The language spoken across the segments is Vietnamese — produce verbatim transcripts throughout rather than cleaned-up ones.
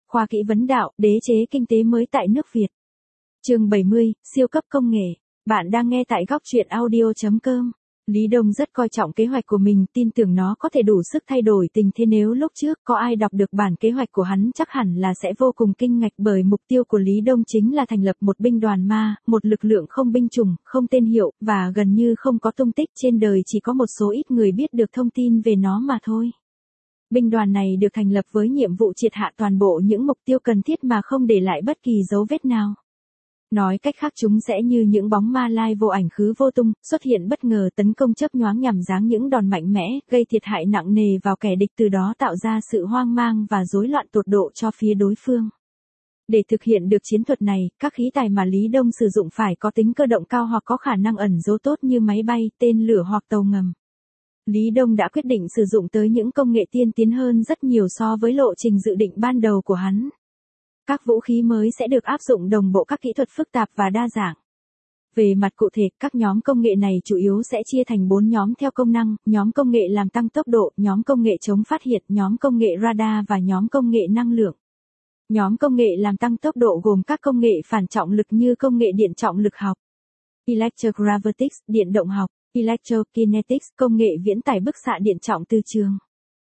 khoa kỹ vấn đạo, đế chế kinh tế mới tại nước Việt. Chương bảy mươi, siêu cấp công nghệ. Bạn đang nghe tại góc truyện audio chấm com. Lý Đông rất coi trọng kế hoạch của mình, tin tưởng nó có thể đủ sức thay đổi tình thế nếu lúc trước có ai đọc được bản kế hoạch của hắn chắc hẳn là sẽ vô cùng kinh ngạc bởi mục tiêu của Lý Đông chính là thành lập một binh đoàn ma, một lực lượng không binh chủng, không tên hiệu, và gần như không có tung tích trên đời chỉ có một số ít người biết được thông tin về nó mà thôi. Binh đoàn này được thành lập với nhiệm vụ triệt hạ toàn bộ những mục tiêu cần thiết mà không để lại bất kỳ dấu vết nào. Nói cách khác chúng sẽ như những bóng ma lai vô ảnh khứ vô tung, xuất hiện bất ngờ tấn công chớp nhoáng nhằm giáng những đòn mạnh mẽ, gây thiệt hại nặng nề vào kẻ địch từ đó tạo ra sự hoang mang và rối loạn tột độ cho phía đối phương. Để thực hiện được chiến thuật này, các khí tài mà Lý Đông sử dụng phải có tính cơ động cao hoặc có khả năng ẩn giấu tốt như máy bay, tên lửa hoặc tàu ngầm. Lý Đông đã quyết định sử dụng tới những công nghệ tiên tiến hơn rất nhiều so với lộ trình dự định ban đầu của hắn. Các vũ khí mới sẽ được áp dụng đồng bộ các kỹ thuật phức tạp và đa dạng. Về mặt cụ thể, các nhóm công nghệ này chủ yếu sẽ chia thành bốn nhóm theo công năng, nhóm công nghệ làm tăng tốc độ, nhóm công nghệ chống phát hiện, nhóm công nghệ radar và nhóm công nghệ năng lượng. Nhóm công nghệ làm tăng tốc độ gồm các công nghệ phản trọng lực như công nghệ điện trọng lực học, electrogravitics, điện động học, electrokinetics, công nghệ viễn tải bức xạ điện trọng từ trường.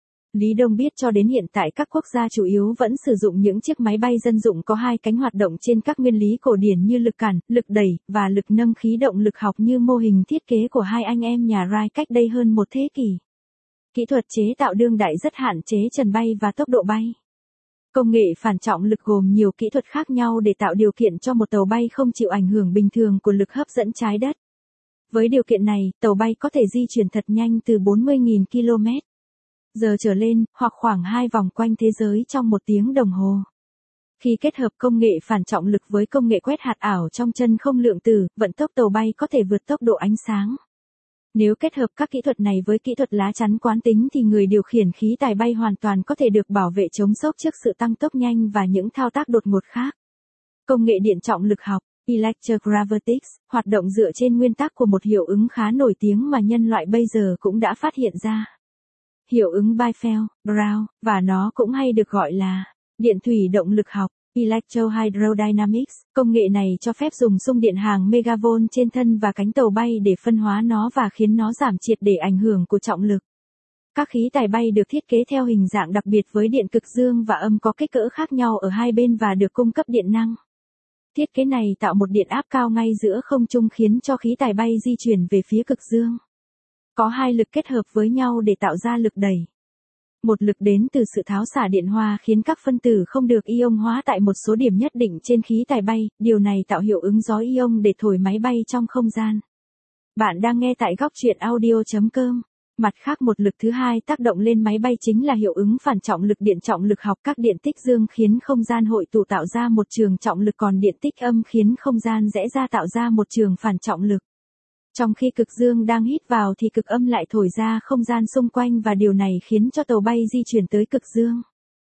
Lý Đông biết cho đến hiện tại các quốc gia chủ yếu vẫn sử dụng những chiếc máy bay dân dụng có hai cánh hoạt động trên các nguyên lý cổ điển như lực cản, lực đẩy, và lực nâng khí động lực học như mô hình thiết kế của hai anh em nhà Wright cách đây hơn một thế kỷ. Kỹ thuật chế tạo đương đại rất hạn chế trần bay và tốc độ bay. Công nghệ phản trọng lực gồm nhiều kỹ thuật khác nhau để tạo điều kiện cho một tàu bay không chịu ảnh hưởng bình thường của lực hấp dẫn trái đất. Với điều kiện này, tàu bay có thể di chuyển thật nhanh từ bốn mươi nghìn ki lô mét giờ trở lên, hoặc khoảng hai vòng quanh thế giới trong một tiếng đồng hồ. Khi kết hợp công nghệ phản trọng lực với công nghệ quét hạt ảo trong chân không lượng tử, vận tốc tàu bay có thể vượt tốc độ ánh sáng. Nếu kết hợp các kỹ thuật này với kỹ thuật lá chắn quán tính thì người điều khiển khí tài bay hoàn toàn có thể được bảo vệ chống sốc trước sự tăng tốc nhanh và những thao tác đột ngột khác. Công nghệ điện trọng lực học, electrogravitics, hoạt động dựa trên nguyên tắc của một hiệu ứng khá nổi tiếng mà nhân loại bây giờ cũng đã phát hiện ra. Hiệu ứng Biefeld-Brown, và nó cũng hay được gọi là điện thủy động lực học, electrohydrodynamics. Công nghệ này cho phép dùng xung điện hàng megavolt trên thân và cánh tàu bay để phân hóa nó và khiến nó giảm triệt để ảnh hưởng của trọng lực. Các khí tài bay được thiết kế theo hình dạng đặc biệt với điện cực dương và âm có kích cỡ khác nhau ở hai bên và được cung cấp điện năng. Thiết kế này tạo một điện áp cao ngay giữa không trung khiến cho khí tài bay di chuyển về phía cực dương. Có hai lực kết hợp với nhau để tạo ra lực đẩy. Một lực đến từ sự tháo xả điện hòa khiến các phân tử không được ion hóa tại một số điểm nhất định trên khí tài bay, điều này tạo hiệu ứng gió ion để thổi máy bay trong không gian. Bạn đang nghe tại góc truyện audio chấm com. Mặt khác một lực thứ hai tác động lên máy bay chính là hiệu ứng phản trọng lực điện trọng lực học. Các điện tích dương khiến không gian hội tụ tạo ra một trường trọng lực, còn điện tích âm khiến không gian rẽ ra tạo ra một trường phản trọng lực. Trong khi cực dương đang hít vào thì cực âm lại thổi ra không gian xung quanh và điều này khiến cho tàu bay di chuyển tới cực dương.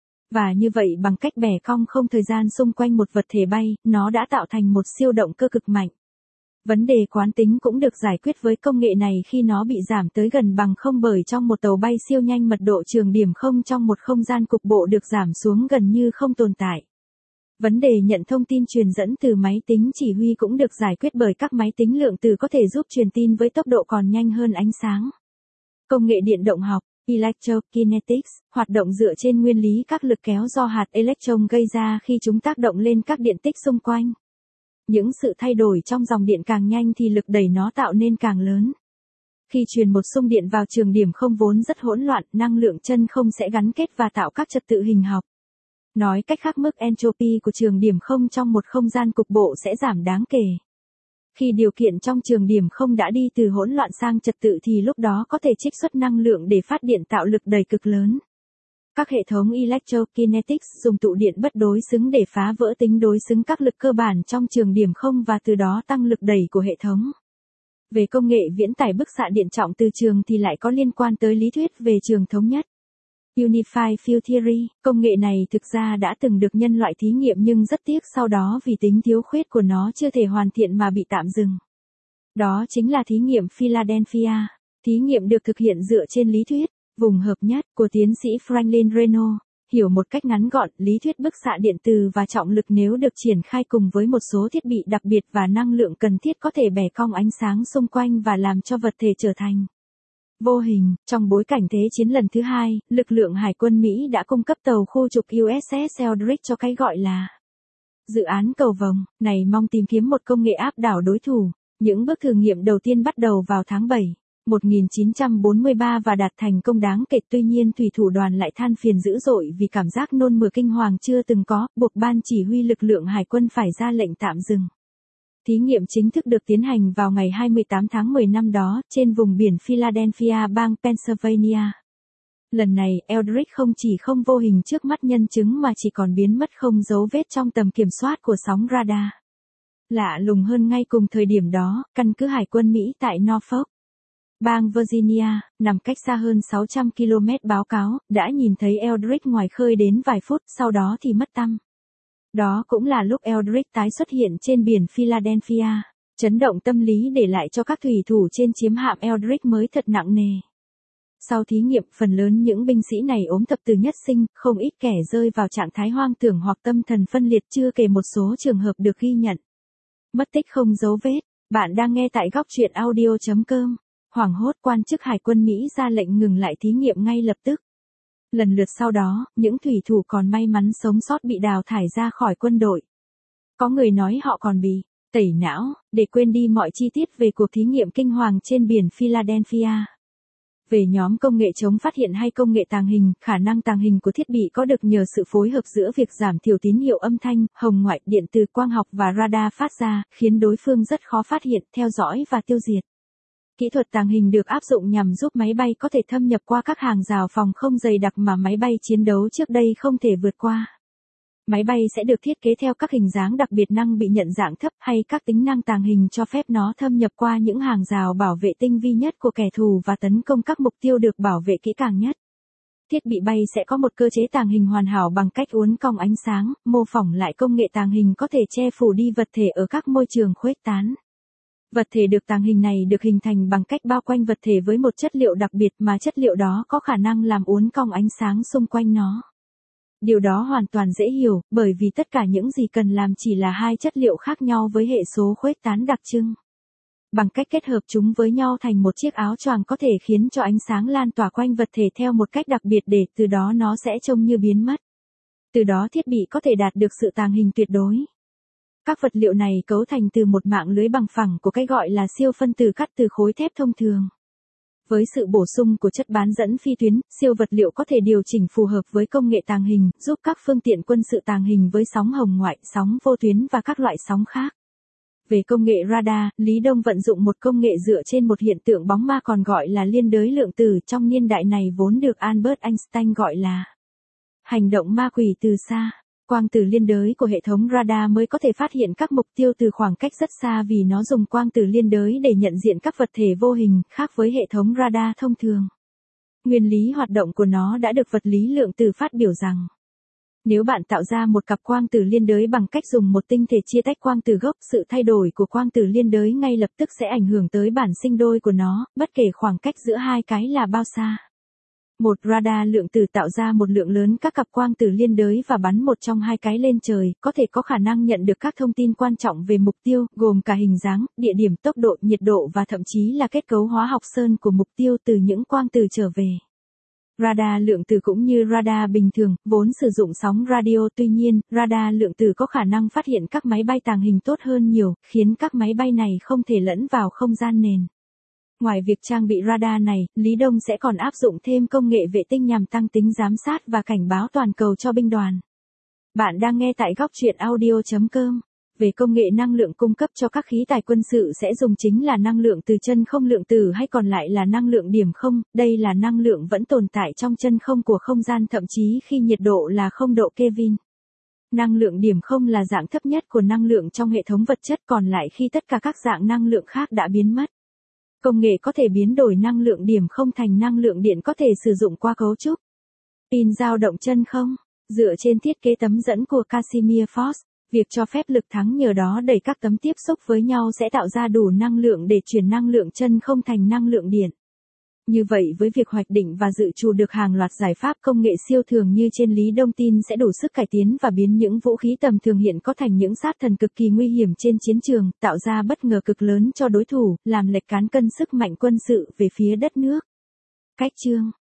Và như vậy bằng cách bẻ cong không thời gian xung quanh một vật thể bay, nó đã tạo thành một siêu động cơ cực mạnh. Vấn đề quán tính cũng được giải quyết với công nghệ này khi nó bị giảm tới gần bằng không bởi trong một tàu bay siêu nhanh mật độ trường điểm không trong một không gian cục bộ được giảm xuống gần như không tồn tại. Vấn đề nhận thông tin truyền dẫn từ máy tính chỉ huy cũng được giải quyết bởi các máy tính lượng tử có thể giúp truyền tin với tốc độ còn nhanh hơn ánh sáng. Công nghệ điện động học, electrokinetics, hoạt động dựa trên nguyên lý các lực kéo do hạt electron gây ra khi chúng tác động lên các điện tích xung quanh. Những sự thay đổi trong dòng điện càng nhanh thì lực đẩy nó tạo nên càng lớn. Khi truyền một xung điện vào trường điểm không vốn rất hỗn loạn, năng lượng chân không sẽ gắn kết và tạo các trật tự hình học. Nói cách khác, mức entropy của trường điểm không trong một không gian cục bộ sẽ giảm đáng kể. Khi điều kiện trong trường điểm không đã đi từ hỗn loạn sang trật tự thì lúc đó có thể trích xuất năng lượng để phát điện tạo lực đẩy cực lớn. Các hệ thống electrokinetics dùng tụ điện bất đối xứng để phá vỡ tính đối xứng các lực cơ bản trong trường điểm không và từ đó tăng lực đẩy của hệ thống. Về công nghệ viễn tải bức xạ điện trọng từ trường thì lại có liên quan tới lý thuyết về trường thống nhất. Unified Field Theory, công nghệ này thực ra đã từng được nhân loại thí nghiệm nhưng rất tiếc sau đó vì tính thiếu khuyết của nó chưa thể hoàn thiện mà bị tạm dừng. Đó chính là thí nghiệm Philadelphia. Thí nghiệm được thực hiện dựa trên lý thuyết vùng hợp nhất của tiến sĩ Franklin Reno. Hiểu một cách ngắn gọn, lý thuyết bức xạ điện từ và trọng lực nếu được triển khai cùng với một số thiết bị đặc biệt và năng lượng cần thiết có thể bẻ cong ánh sáng xung quanh và làm cho vật thể trở thành vô hình. Trong bối cảnh Thế chiến lần thứ hai, lực lượng Hải quân Mỹ đã cung cấp tàu khu trục u ét ét Eldridge cho cái gọi là dự án cầu vồng này, mong tìm kiếm một công nghệ áp đảo đối thủ. Những bước thử nghiệm đầu tiên bắt đầu vào tháng bảy một nghìn chín trăm bốn mươi ba và đạt thành công đáng kể. Tuy nhiên thủy thủ đoàn lại than phiền dữ dội vì cảm giác nôn mửa kinh hoàng chưa từng có, buộc ban chỉ huy lực lượng hải quân phải ra lệnh tạm dừng. Thí nghiệm chính thức được tiến hành vào ngày hai mươi tám tháng mười năm đó, trên vùng biển Philadelphia, bang Pennsylvania. Lần này, Eldridge không chỉ không vô hình trước mắt nhân chứng mà chỉ còn biến mất không dấu vết trong tầm kiểm soát của sóng radar. Lạ lùng hơn, ngay cùng thời điểm đó, căn cứ Hải quân Mỹ tại Norfolk, bang Virginia, nằm cách xa hơn sáu trăm ki lô mét báo cáo, đã nhìn thấy Eldridge ngoài khơi đến vài phút, sau đó thì mất tăm. Đó cũng là lúc Eldridge tái xuất hiện trên biển Philadelphia. Chấn động tâm lý để lại cho các thủy thủ trên chiếm hạm Eldridge mới thật nặng nề. Sau thí nghiệm, phần lớn những binh sĩ này ốm thập tử nhất sinh, không ít kẻ rơi vào trạng thái hoang tưởng hoặc tâm thần phân liệt, chưa kể một số trường hợp được ghi nhận mất tích không dấu vết. Bạn đang nghe tại góc truyện audio chấm com. Hoảng hốt, quan chức Hải quân Mỹ ra lệnh ngừng lại thí nghiệm ngay lập tức. Lần lượt sau đó, những thủy thủ còn may mắn sống sót bị đào thải ra khỏi quân đội. Có người nói họ còn bị tẩy não, để quên đi mọi chi tiết về cuộc thí nghiệm kinh hoàng trên biển Philadelphia. Về nhóm công nghệ chống phát hiện hay công nghệ tàng hình, khả năng tàng hình của thiết bị có được nhờ sự phối hợp giữa việc giảm thiểu tín hiệu âm thanh, hồng ngoại, điện từ, quang học và radar phát ra, khiến đối phương rất khó phát hiện, theo dõi và tiêu diệt. Kỹ thuật tàng hình được áp dụng nhằm giúp máy bay có thể thâm nhập qua các hàng rào phòng không dày đặc mà máy bay chiến đấu trước đây không thể vượt qua. Máy bay sẽ được thiết kế theo các hình dáng đặc biệt, năng bị nhận dạng thấp, hay các tính năng tàng hình cho phép nó thâm nhập qua những hàng rào bảo vệ tinh vi nhất của kẻ thù và tấn công các mục tiêu được bảo vệ kỹ càng nhất. Thiết bị bay sẽ có một cơ chế tàng hình hoàn hảo bằng cách uốn cong ánh sáng, mô phỏng lại công nghệ tàng hình có thể che phủ đi vật thể ở các môi trường khuếch tán. Vật thể được tàng hình này được hình thành bằng cách bao quanh vật thể với một chất liệu đặc biệt mà chất liệu đó có khả năng làm uốn cong ánh sáng xung quanh nó. Điều đó hoàn toàn dễ hiểu, bởi vì tất cả những gì cần làm chỉ là hai chất liệu khác nhau với hệ số khuếch tán đặc trưng. Bằng cách kết hợp chúng với nhau thành một chiếc áo choàng có thể khiến cho ánh sáng lan tỏa quanh vật thể theo một cách đặc biệt để từ đó nó sẽ trông như biến mất. Từ đó thiết bị có thể đạt được sự tàng hình tuyệt đối. Các vật liệu này cấu thành từ một mạng lưới bằng phẳng của cái gọi là siêu phân tử cắt từ khối thép thông thường. Với sự bổ sung của chất bán dẫn phi tuyến, siêu vật liệu có thể điều chỉnh phù hợp với công nghệ tàng hình, giúp các phương tiện quân sự tàng hình với sóng hồng ngoại, sóng vô tuyến và các loại sóng khác. Về công nghệ radar, Lý Đông vận dụng một công nghệ dựa trên một hiện tượng bóng ma còn gọi là liên đới lượng tử, trong niên đại này vốn được Albert Einstein gọi là hành động ma quỷ từ xa. Quang tử liên đới của hệ thống radar mới có thể phát hiện các mục tiêu từ khoảng cách rất xa vì nó dùng quang tử liên đới để nhận diện các vật thể vô hình, khác với hệ thống radar thông thường. Nguyên lý hoạt động của nó đã được vật lý lượng tử phát biểu rằng, nếu bạn tạo ra một cặp quang tử liên đới bằng cách dùng một tinh thể chia tách quang tử gốc, sự thay đổi của quang tử liên đới ngay lập tức sẽ ảnh hưởng tới bản sinh đôi của nó, bất kể khoảng cách giữa hai cái là bao xa. Một radar lượng tử tạo ra một lượng lớn các cặp quang tử liên đới và bắn một trong hai cái lên trời, có thể có khả năng nhận được các thông tin quan trọng về mục tiêu, gồm cả hình dáng, địa điểm, tốc độ, nhiệt độ và thậm chí là kết cấu hóa học sơn của mục tiêu từ những quang tử trở về. Radar lượng tử cũng như radar bình thường, vốn sử dụng sóng radio, tuy nhiên, radar lượng tử có khả năng phát hiện các máy bay tàng hình tốt hơn nhiều, khiến các máy bay này không thể lẫn vào không gian nền. Ngoài việc trang bị radar này, Lý Đông sẽ còn áp dụng thêm công nghệ vệ tinh nhằm tăng tính giám sát và cảnh báo toàn cầu cho binh đoàn. Bạn đang nghe tại góc truyện audio chấm com. Về công nghệ năng lượng cung cấp cho các khí tài quân sự sẽ dùng chính là năng lượng từ chân không lượng tử hay còn lại là năng lượng điểm không, đây là năng lượng vẫn tồn tại trong chân không của không gian thậm chí khi nhiệt độ là không độ Kelvin. Năng lượng điểm không là dạng thấp nhất của năng lượng trong hệ thống vật chất, còn lại khi tất cả các dạng năng lượng khác đã biến mất. Công nghệ có thể biến đổi năng lượng điểm không thành năng lượng điện có thể sử dụng qua cấu trúc pin dao động chân không. Dựa trên thiết kế tấm dẫn của Casimir Force, việc cho phép lực thắng nhờ đó đẩy các tấm tiếp xúc với nhau sẽ tạo ra đủ năng lượng để chuyển năng lượng chân không thành năng lượng điện. Như vậy với việc hoạch định và dự trù được hàng loạt giải pháp công nghệ siêu thường như trên, Lý Đông tin sẽ đủ sức cải tiến và biến những vũ khí tầm thường hiện có thành những sát thần cực kỳ nguy hiểm trên chiến trường, tạo ra bất ngờ cực lớn cho đối thủ, làm lệch cán cân sức mạnh quân sự về phía đất nước. Cách chương